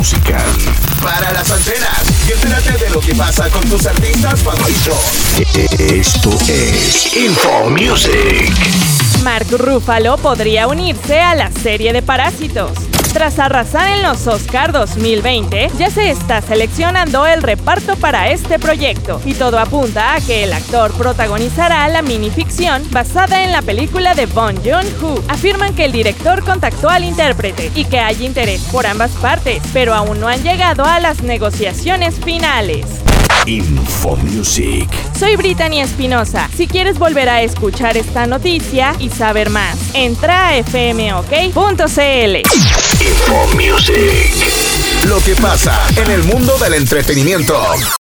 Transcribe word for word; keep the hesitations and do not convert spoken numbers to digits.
musical. Para las antenas y entérate de lo que pasa con tus artistas favoritos. Esto es Info Music. Mark Ruffalo podría unirse a la serie de Parásitos. Tras arrasar en los Oscar dos mil veinte, ya se está seleccionando el reparto para este proyecto, y todo apunta a que el actor protagonizará la minificción basada en la película de Bong Joon-ho. Afirman que el director contactó al intérprete y que hay interés por ambas partes, pero aún no han llegado a las negociaciones finales. Info Music. Soy Brittany Espinosa. Si quieres volver a escuchar esta noticia y saber más, entra a f m o k punto c l. Info Music. Lo que pasa en el mundo del entretenimiento.